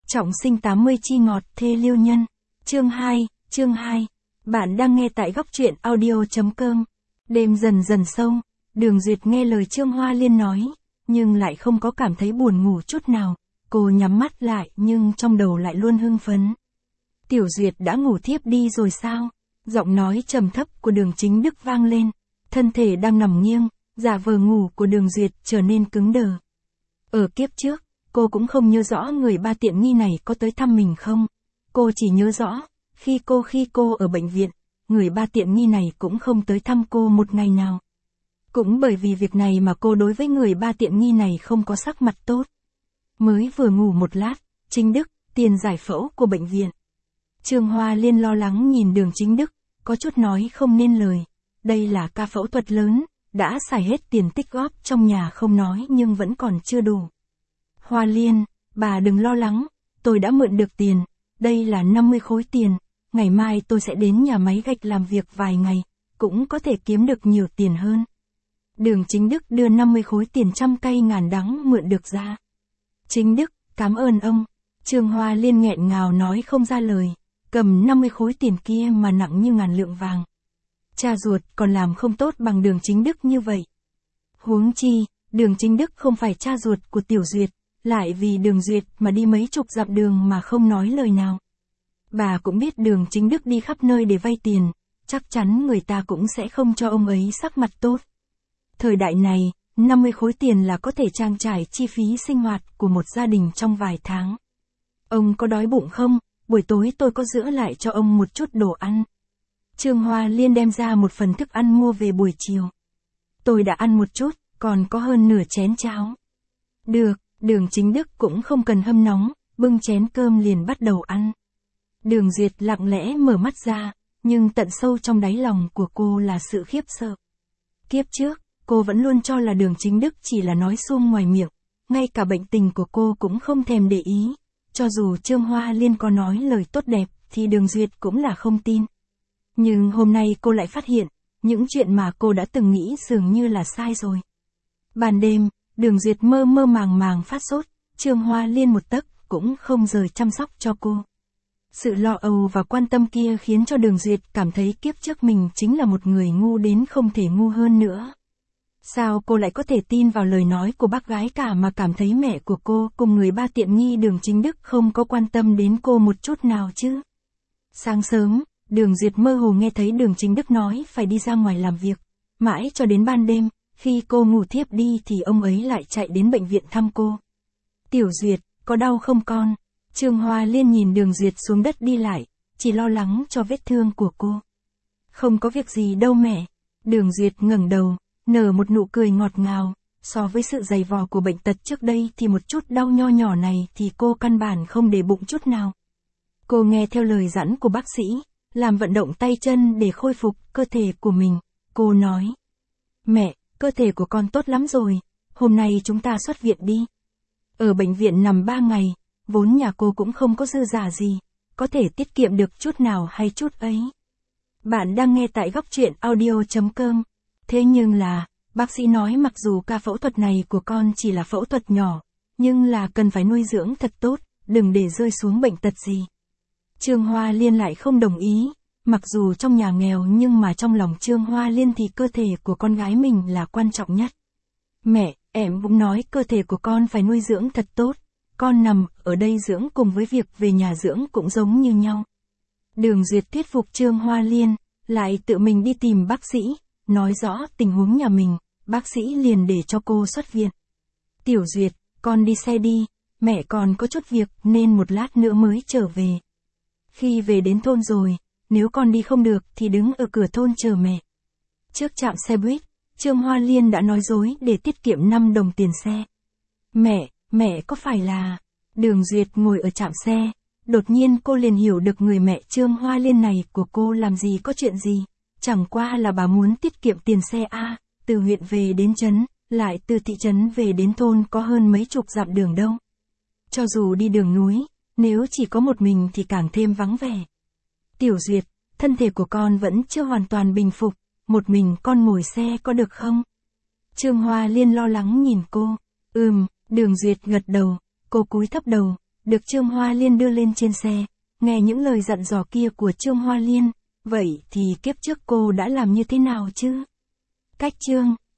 Trọng sinh 80 chi ngọt thê liêu nhân. Chương 2. Bạn đang nghe tại góc truyện audio.com. Đêm dần dần sâu, Đường Duyệt nghe lời Trương Hoa Liên nói, nhưng lại không có cảm thấy buồn ngủ chút nào. Cô nhắm mắt lại nhưng trong đầu lại luôn hưng phấn. Tiểu Duyệt đã ngủ thiếp đi rồi sao? Giọng nói trầm thấp của Đường Chính Đức vang lên. Thân thể đang nằm nghiêng, giả vờ ngủ của Đường Duyệt trở nên cứng đờ. Ở kiếp trước, cô cũng không nhớ rõ người ba tiện nghi này có tới thăm mình không. Cô chỉ nhớ rõ, khi cô ở bệnh viện, người ba tiện nghi này cũng không tới thăm cô một ngày nào. Cũng bởi vì việc này mà cô đối với người ba tiện nghi này không có sắc mặt tốt. Mới vừa ngủ một lát, Chính Đức, tiền giải phẫu của bệnh viện. Trương Hoa Liên lo lắng nhìn Đường Chính Đức, có chút nói không nên lời. Đây là ca phẫu thuật lớn, đã xài hết tiền tích góp trong nhà không nói nhưng vẫn còn chưa đủ. Hoa Liên, bà đừng lo lắng, tôi đã mượn được tiền, đây là 50 khối tiền, ngày mai tôi sẽ đến nhà máy gạch làm việc vài ngày, cũng có thể kiếm được nhiều tiền hơn. Đường Chính Đức đưa 50 khối tiền trăm cây ngàn đắng mượn được ra. Chính Đức, cảm ơn ông. Trương Hoa Liên nghẹn ngào nói không ra lời, cầm 50 khối tiền kia mà nặng như ngàn lượng vàng. Cha ruột còn làm không tốt bằng Đường Chính Đức như vậy. Huống chi, Đường Chính Đức không phải cha ruột của Tiểu Duyệt, lại vì Đường Duyệt mà đi mấy chục dặm đường mà không nói lời nào. Bà cũng biết Đường Chính Đức đi khắp nơi để vay tiền, chắc chắn người ta cũng sẽ không cho ông ấy sắc mặt tốt. Thời đại này, 50 khối tiền là có thể trang trải chi phí sinh hoạt của một gia đình trong vài tháng. Ông có đói bụng không? Buổi tối tôi có giữ lại cho ông một chút đồ ăn. Trương Hoa Liên đem ra một phần thức ăn mua về buổi chiều. Tôi đã ăn một chút, còn có hơn nửa chén cháo. Được, Đường Chính Đức cũng không cần hâm nóng, bưng chén cơm liền bắt đầu ăn. Đường Duyệt lặng lẽ mở mắt ra, nhưng tận sâu trong đáy lòng của cô là sự khiếp sợ. Kiếp trước, cô vẫn luôn cho là Đường Chính Đức chỉ là nói suông ngoài miệng, ngay cả bệnh tình của cô cũng không thèm để ý. Cho dù Trương Hoa Liên có nói lời tốt đẹp, thì Đường Duyệt cũng là không tin. Nhưng hôm nay cô lại phát hiện, những chuyện mà cô đã từng nghĩ dường như là sai rồi. Ban đêm, Đường Duyệt mơ màng phát sốt, Trương Hoa Liên một tấc cũng không rời chăm sóc cho cô. Sự lo âu và quan tâm kia khiến cho Đường Duyệt cảm thấy kiếp trước mình chính là một người ngu đến không thể ngu hơn nữa. Sao cô lại có thể tin vào lời nói của bác gái cả mà cảm thấy mẹ của cô cùng người ba tiện nghi Đường Chính Đức không có quan tâm đến cô một chút nào chứ? Sáng sớm, Đường Duyệt mơ hồ nghe thấy Đường Chính Đức nói phải đi ra ngoài làm việc. Mãi cho đến ban đêm, khi cô ngủ thiếp đi thì ông ấy lại chạy đến bệnh viện thăm cô. Tiểu Duyệt, có đau không con? Trương Hoa Liên nhìn Đường Duyệt xuống đất đi lại, chỉ lo lắng cho vết thương của cô. Không có việc gì đâu mẹ. Đường Duyệt ngẩng đầu, nở một nụ cười ngọt ngào. So với sự dày vò của bệnh tật trước đây thì một chút đau nho nhỏ này thì cô căn bản không để bụng chút nào. Cô nghe theo lời dẫn của bác sĩ, làm vận động tay chân để khôi phục cơ thể của mình. Cô nói, mẹ, cơ thể của con tốt lắm rồi, hôm nay chúng ta xuất viện đi. Ở bệnh viện nằm 3 ngày, vốn nhà cô cũng không có dư giả gì, có thể tiết kiệm được chút nào hay chút ấy. Bạn đang nghe tại góc truyện audio.com. Thế nhưng là, bác sĩ nói mặc dù ca phẫu thuật này của con chỉ là phẫu thuật nhỏ, nhưng là cần phải nuôi dưỡng thật tốt, đừng để rơi xuống bệnh tật gì. Trương Hoa Liên lại không đồng ý, mặc dù trong nhà nghèo nhưng mà trong lòng Trương Hoa Liên thì cơ thể của con gái mình là quan trọng nhất. Mẹ, em cũng nói cơ thể của con phải nuôi dưỡng thật tốt, con nằm ở đây dưỡng cùng với việc về nhà dưỡng cũng giống như nhau. Đường Duyệt thuyết phục Trương Hoa Liên, lại tự mình đi tìm bác sĩ, nói rõ tình huống nhà mình, bác sĩ liền để cho cô xuất viện. Tiểu Duyệt, con đi xe đi, mẹ còn có chút việc nên một lát nữa mới trở về. Khi về đến thôn rồi, nếu con đi không được thì đứng ở cửa thôn chờ mẹ. Trước trạm xe buýt, Trương Hoa Liên đã nói dối để tiết kiệm 5 đồng tiền xe. Mẹ có phải là... Đường Duyệt ngồi ở trạm xe, đột nhiên cô liền hiểu được người mẹ Trương Hoa Liên này của cô làm gì có chuyện gì. Chẳng qua là bà muốn tiết kiệm tiền xe a, từ huyện về đến trấn, lại từ thị trấn về đến thôn có hơn mấy chục dặm đường đâu. Cho dù đi đường núi, nếu chỉ có một mình thì càng thêm vắng vẻ. Tiểu Duyệt, thân thể của con vẫn chưa hoàn toàn bình phục, một mình con ngồi xe có được không? Trương Hoa Liên lo lắng nhìn cô. Đường Duyệt gật đầu, cô cúi thấp đầu, được Trương Hoa Liên đưa lên trên xe, nghe những lời dặn dò kia của Trương Hoa Liên, vậy thì kiếp trước cô đã làm như thế nào chứ? Cách chương